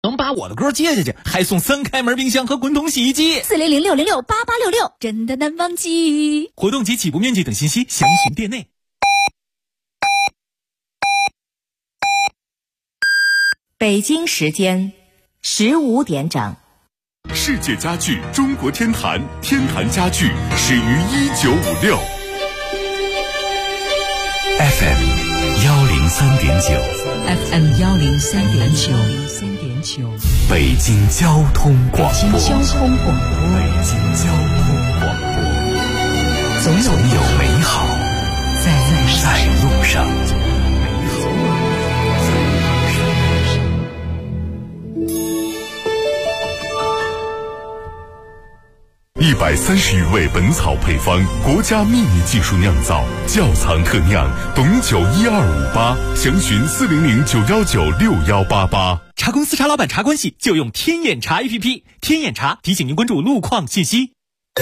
能把我的歌接下去，还送3开门冰箱和滚筒洗衣机。 4006668866，真的难忘记。 活动及起步面积等信息详询店内。 北京时间15点整。 世界家具中国天坛，天坛家具始于1956。 FM 103.9，FM 103.9， 北京交通广播， 北京交通广播，总有美好在路上。 130余味本草配方，国家秘密技术酿造，窖藏特酿，董酒12588，详询40091961188。 茶公司茶老板茶关系就用天眼茶 APP， 天眼茶提醒您关注路况信息。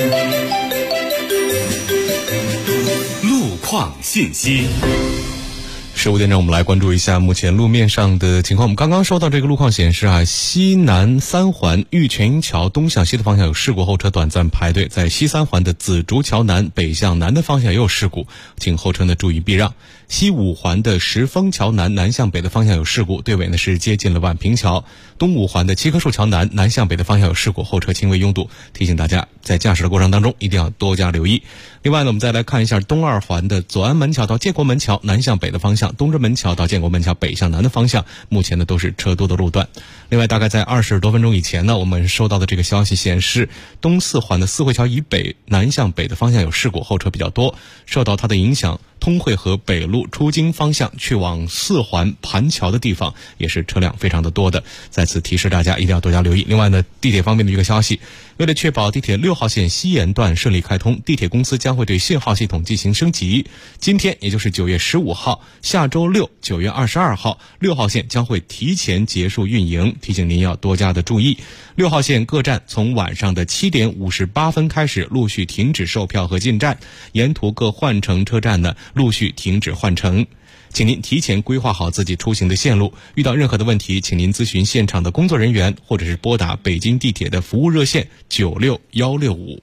路况信息。 15点整，我们来关注一下目前路面上的情况。我们刚刚收到这个路况显示西南3环玉泉桥东向西的方向有事故，后车短暂排队。在西3环的紫竹桥南北向南的方向也有事故，请后车呢注意避让。西5环的石峰桥南南向北的方向有事故，队尾呢是接近了宛平桥。东5环的七棵树桥南南向北的方向有事故，后车轻微拥堵，提醒大家在驾驶的过程当中一定要多加留意。另外呢，我们再来看一下东2环的左安门桥到建国门桥南向北的方向，东直门桥到建国门桥北向南的方向，目前呢都是车多的路段。另外大概在20多分钟以前呢，我们收到的这个消息显示，东4环的四惠桥以北南向北的方向有事故，后车比较多，受到它的影响，通惠河北路出京方向去往4环盘桥的地方也是车辆非常的多的，在此提示大家一定要多加留意。另外呢，地铁方面的一个消息，为了确保地铁6号线西延段顺利开通，地铁公司将会对信号系统进行升级。今天也就是9月15号，下周六9月22号，6号线将会提前结束运营，提醒您要多加的注意。6号线各站从晚上的7点58分开始陆续停止售票和进站，沿途各换乘车站呢陆续停止换乘。请您提前规划好自己出行的线路，遇到任何的问题，请您咨询现场的工作人员，或者是拨打北京地铁的服务热线96165。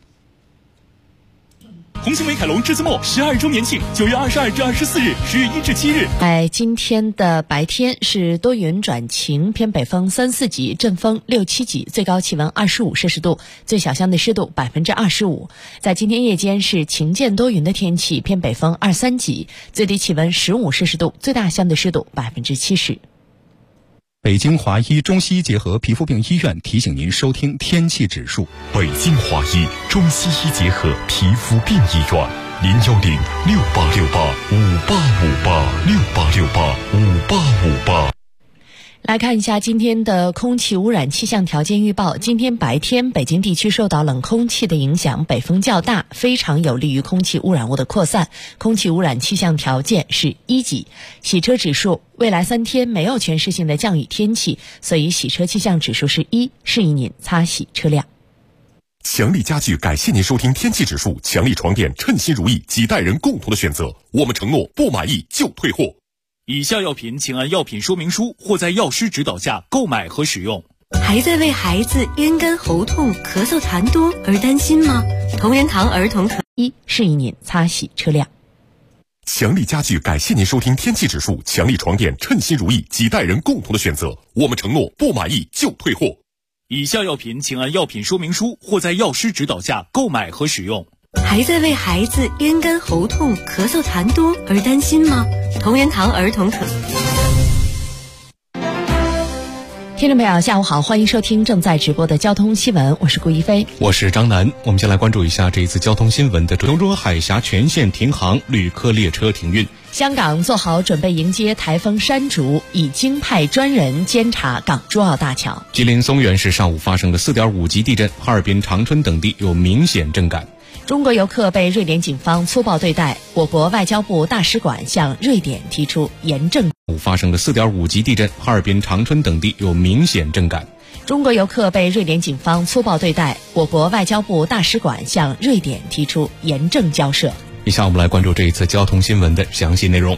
红星美凯龙栀子墨12周年庆，9月22至24日，10月1至7日。 在今天的白天是多云转晴，偏北风3、4级，阵风6、7级，最高气温25摄氏度，最小相对湿度25%。在今天夜间是晴间多云的天气，偏北风2、3级，最低气温15摄氏度，最大相对湿度70%。 北京华医中西医结合皮肤病医院提醒您收听天气指数。 北京华医中西医结合皮肤病医院，01068685858，68685858。 来看一下今天的空气污染气象条件预报。今天白天，北京地区受到冷空气的影响，北风较大，非常有利于空气污染物的扩散，空气污染气象条件是1级。洗车指数，未来3天没有全市性的降雨天气，所以洗车气象指数是1，适宜您擦洗车辆。 强力家具感谢您收听天气指数，强力床垫称心如意，几代人共同的选择，我们承诺不满意就退货。 以下药品请按药品说明书或在药师指导下购买和使用。 还在为孩子咽干喉痛、咳嗽痰多而担心吗？同仁堂儿童 1，适宜您擦洗车辆。 强力家具感谢您收听天气指数，强力床垫称心如意，几代人共同的选择，我们承诺不满意就退货。 以下药品请按药品说明书或在药师指导下购买和使用。 还在为孩子咽干喉痛、咳嗽痰多而担心吗？同仁堂儿童听众朋友下午好，欢迎收听正在直播的交通新闻，我是顾一飞， 我是张楠。我们先来关注一下这一次交通新闻的郑州海峡全线停航，旅客列车停运。 香港做好准备迎接台风山竹，已经派专人监察港珠澳大桥。 吉林松原市上午发生的4.5级地震，哈尔滨、长春等地有明显震感。 中国游客被瑞典警方粗暴对待，我国外交部大使馆向瑞典提出严正。 发生的4.5级地震，哈尔滨、长春等地有明显震感。 中国游客被瑞典警方粗暴对待，我国外交部大使馆向瑞典提出严正交涉。 以下我们来关注这一次交通新闻的详细内容。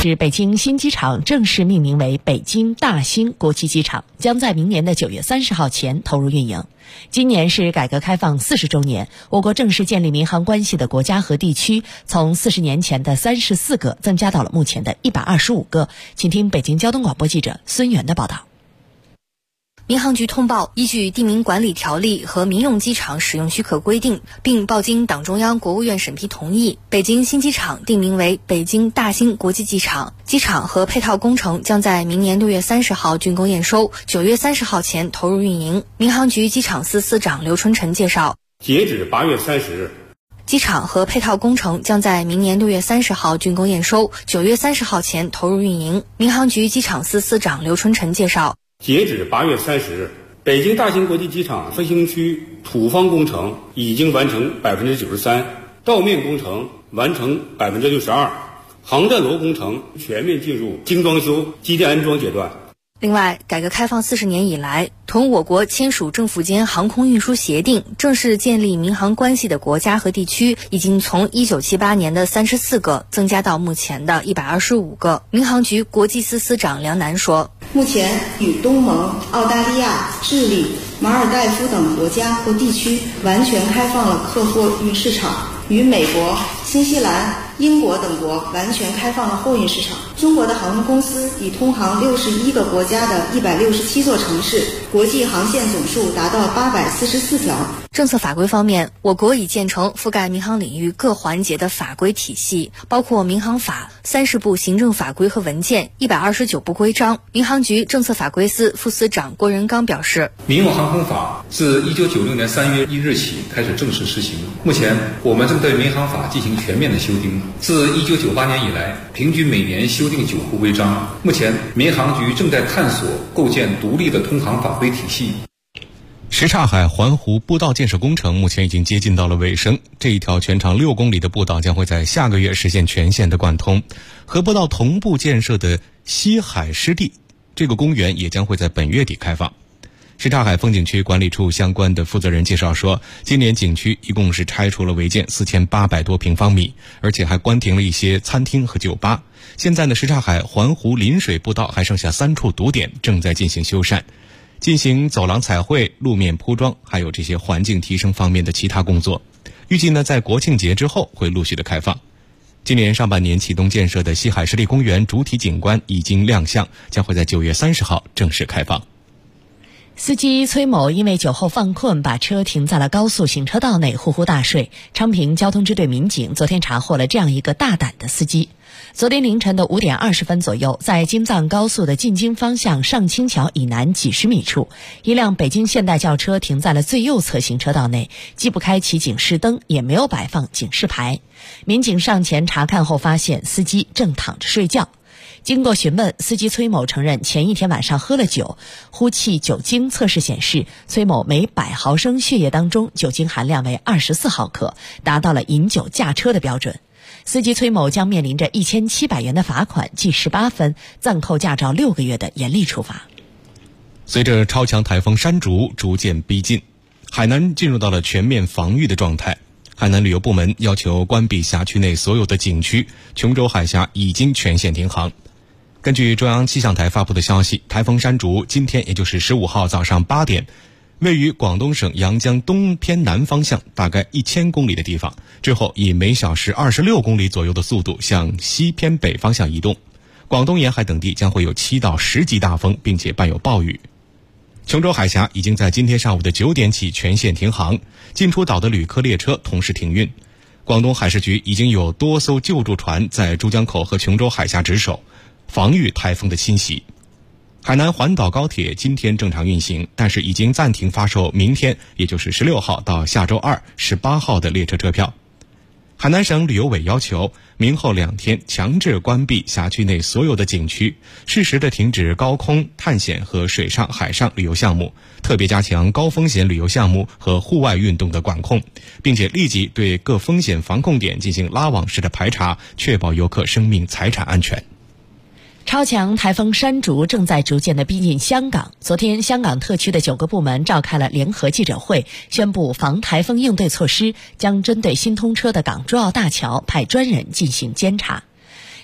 是北京新机场正式命名为北京大兴国际机场，将在明年的9月30号前投入运营。今年是改革开放40周年，我国正式建立民航关系的国家和地区从40年前的34个增加到了目前的125个。请听北京交通广播记者孙源的报道。 民航局通报，依据《地名管理条例》和《民用机场使用许可规定》，并报经党中央、国务院审批同意，北京新机场定名为北京大兴国际机场。机场和配套工程将在明年6月30号竣工验收，9月30号前投入运营。民航局机场司司长刘春晨介绍， 截止8月30日， 机场和配套工程将在明年6月30号竣工验收，9月30号前投入运营。民航局机场司司长刘春晨介绍， 截止8月30日，北京大兴国际机场飞行区土方工程已经完成93%，道面工程完成62%，航站楼工程全面进入精装修、机电安装阶段。 另外，改革开放40年以来，同我国签署政府间航空运输协定，正式建立民航关系的国家和地区，已经从1978年的34个增加到目前的125个。民航局国际司司长梁楠说， 目前与东盟、澳大利亚、智利、马尔代夫等国家或地区完全开放了客货运市场，与美国、新西兰、英国等国完全开放了货运市场。中国的航空公司已通航61个国家的167座城市，国际航线总数达到844条。 政策法规方面，我国已建成覆盖民航领域各环节的法规体系，包括民航法、30部行政法规和文件、129部规章。民航局政策法规司副司长郭仁刚表示， 民用航空法自1996年3月1日起开始正式实行，目前我们正对民航法进行全面的修订。自1998年以来，平均每年修订9部规章。目前民航局正在探索构建独立的通航法规体系。 什刹海环湖步道建设工程目前已经接近到了尾声，这一条全长6公里的步道将会在下个月实现全线的贯通。和步道同步建设的西海湿地这个公园也将会在本月底开放。什刹海风景区管理处相关的负责人介绍说，今年景区一共是拆除了违建4800多平方米，而且还关停了一些餐厅和酒吧。现在呢，什刹海环湖临水步道还剩下3处堵点正在进行修缮，进行走廊彩绘、路面铺装，还有这些环境提升方面的其他工作。预计呢，在国庆节之后会陆续的开放。今年上半年启动建设的西海湿地公园主体景观已经亮相，将会在9月30号正式开放。 司机崔某因为酒后犯困，把车停在了高速行车道内，呼呼大睡。昌平交通支队民警昨天查获了这样一个大胆的司机。昨天凌晨的5点20分左右，在京藏高速的进京方向上清桥以南几十米处，一辆北京现代轿车停在了最右侧行车道内，既不开启警示灯，也没有摆放警示牌。民警上前查看后发现司机正躺着睡觉。经过询问，司机崔某承认前一天晚上喝了酒，呼气酒精测试显示，崔某每100毫升血液当中酒精含量为24毫克，达到了饮酒驾车的标准。司机崔某将面临着1700元的罚款、记18分、暂扣驾照6个月的严厉处罚。 随着超强台风山竹逐渐逼近，海南进入到了全面防御的状态。海南旅游部门要求关闭辖区内所有的景区，琼州海峡已经全线停航。根据中央气象台发布的消息，台风山竹今天也就是15号早上8点，位于广东省阳江东偏南方向大概1000公里的地方，之后以每小时26公里左右的速度向西偏北方向移动。广东沿海等地将会有7到10级大风，并且伴有暴雨。琼州海峡已经在今天上午的9点起全线停航，进出岛的旅客列车同时停运。广东海事局已经有多艘救助船在珠江口和琼州海峡值守，防御台风的侵袭。海南环岛高铁今天正常运行，但是已经暂停发售明天，也就是16号到下周2、18号的列车车票。海南省旅游委要求明后2天强制关闭辖区内所有的景区，适时的停止高空探险和水上海上旅游项目，特别加强高风险旅游项目和户外运动的管控，并且立即对各风险防控点进行拉网式的排查，确保游客生命财产安全。 超强台风山竹正在逐渐的逼近香港。昨天，香港特区的9个部门召开了联合记者会，宣布防台风应对措施，将针对新通车的港珠澳大桥派专人进行监察。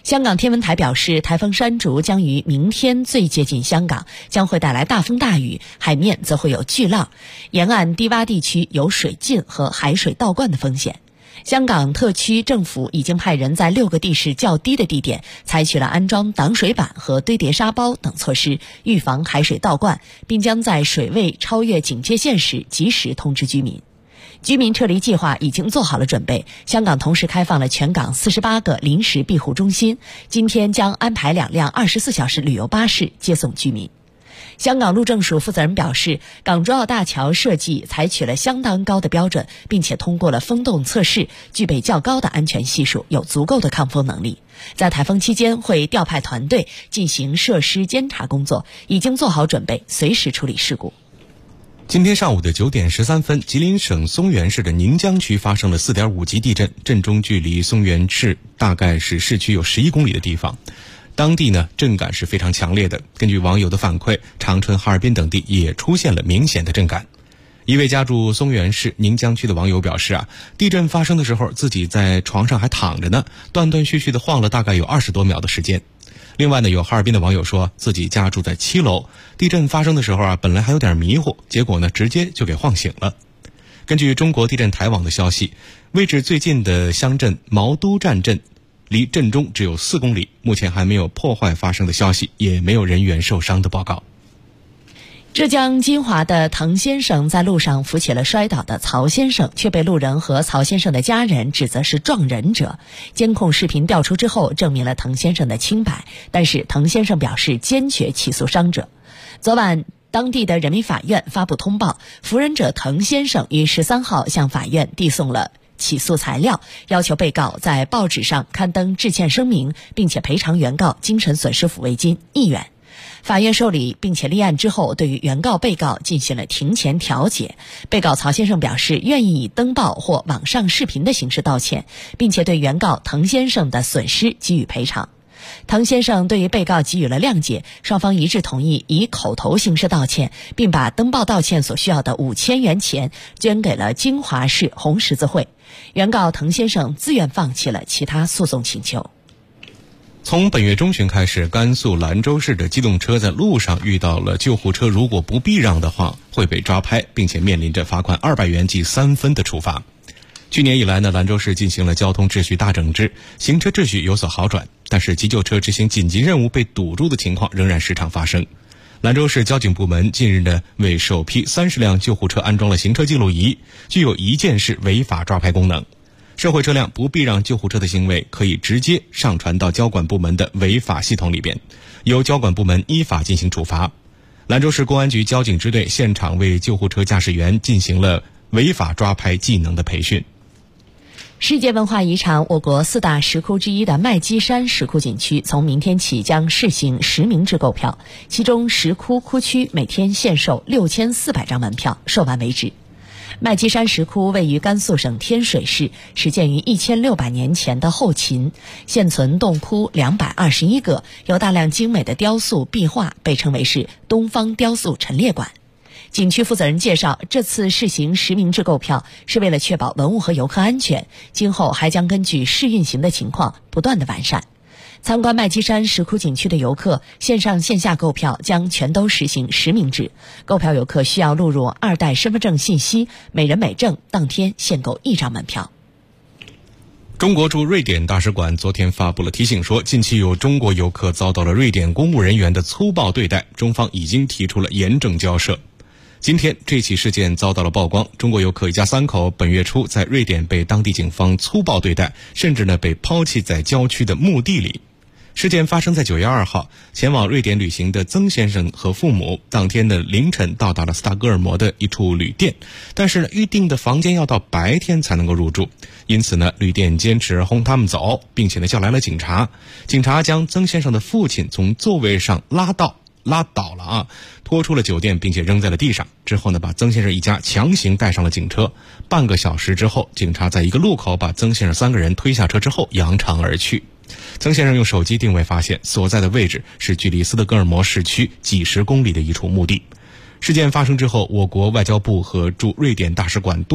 香港天文台表示，台风山竹将于明天最接近香港，将会带来大风大雨，海面则会有巨浪，沿岸低洼地区有水浸和海水倒灌的风险。香港特区政府已经派人在6个地势较低的地点采取了安装挡水板和堆叠沙包等措施，预防海水倒灌，并将在水位超越警戒线时及时通知居民。居民撤离计划已经做好了准备，香港同时开放了全港48个临时庇护中心，今天将安排2辆24小时旅游巴士接送居民。香港路政署负责人表示，港珠澳大桥设计采取了相当高的标准，并且通过了风洞测试，具备较高的安全系数，有足够的抗风能力。在台风期间会调派团队进行设施监察工作，已经做好准备，随时处理事故。 今天上午的9点13分，吉林省松原市的宁江区发生了4.5级地震，震中距离松原市大概是市区有11公里的地方。当地呢震感是非常强烈的，根据网友的反馈，长春、哈尔滨等地也出现了明显的震感。一位家住松原市宁江区的网友表示地震发生的时候自己在床上还躺着呢，断断续续的晃了大概有20多秒的时间。另外呢，有哈尔滨的网友说自己家住在7楼，地震发生的时候本来还有点迷糊，结果呢直接就给晃醒了。根据中国地震台网的消息，位置最近的乡镇毛都站镇离震中只有4公里，目前还没有破坏发生的消息，也没有人员受伤的报告。 浙江金华的滕先生在路上扶起了摔倒的曹先生，却被路人和曹先生的家人指责是撞人者。监控视频调出之后，证明了滕先生的清白，但是滕先生表示坚决起诉伤者。昨晚，当地的人民法院发布通报，扶人者滕先生于13号向法院递送了起诉材料，要求被告在报纸上刊登致歉声明，并且赔偿原告精神损失抚慰金1元。法院受理并且立案之后，对于原告被告进行了庭前调解。被告曹先生表示愿意以登报或网上视频的形式道歉，并且对原告滕先生的损失给予赔偿。滕先生对于被告给予了谅解，双方一致同意以口头形式道歉，并把登报道歉所需要的5000元钱捐给了金华市红十字会。原告滕先生自愿放弃了其他诉讼请求。 从本月中旬开始，甘肃兰州市的机动车在路上遇到了救护车，如果不避让的话会被抓拍，并且面临着罚款200元记3分的处罚。去年以来呢，兰州市进行了交通秩序大整治，行车秩序有所好转，但是急救车执行紧急任务被堵住的情况仍然时常发生。兰州市交警部门近日呢，为首批30辆救护车安装了行车记录仪，具有一键式违法抓拍功能。社会车辆不避让救护车的行为可以直接上传到交管部门的违法系统里边，由交管部门依法进行处罚。兰州市公安局交警支队现场为救护车驾驶员进行了违法抓拍技能的培训。 世界文化遗产我国4大石窟之一的麦积山石窟景区从明天起将试行实名制购票，其中石窟窟区每天限售6400张门票，售完为止。麦积山石窟位于甘肃省天水市，始建于1600年前的后秦，现存洞窟221个，有大量精美的雕塑壁画，被称为是东方雕塑陈列馆。景区负责人介绍，这次试行实名制购票是为了确保文物和游客安全，今后还将根据试运行的情况不断的完善。参观麦积山石窟景区的游客，线上线下购票将全都实行实名制。购票游客需要录入2代身份证信息，每人每证，当天限购1张门票。 中国驻瑞典大使馆昨天发布了提醒说，近期有中国游客遭到了瑞典公务人员的粗暴对待，中方已经提出了严正交涉。今天这起事件遭到了曝光，中国游客一家3口本月初在瑞典被当地警方粗暴对待，甚至呢被抛弃在郊区的墓地里。事件发生在9月2号，前往瑞典旅行的曾先生和父母当天的凌晨到达了斯塔哥尔摩的一处旅店，但是呢预定的房间要到白天才能够入住，因此呢旅店坚持轰他们走，并且呢叫来了警察。警察将曾先生的父亲从座位上拉倒了拖出了酒店，并且扔在了地上。之后呢把曾先生一家强行带上了警车。半个小时之后，警察在一个路口把曾先生3个人推下车之后扬长而去。曾先生用手机定位发现所在的位置是距离斯德哥尔摩市区几十公里的一处墓地。事件发生之后，我国外交部和驻瑞典大使馆多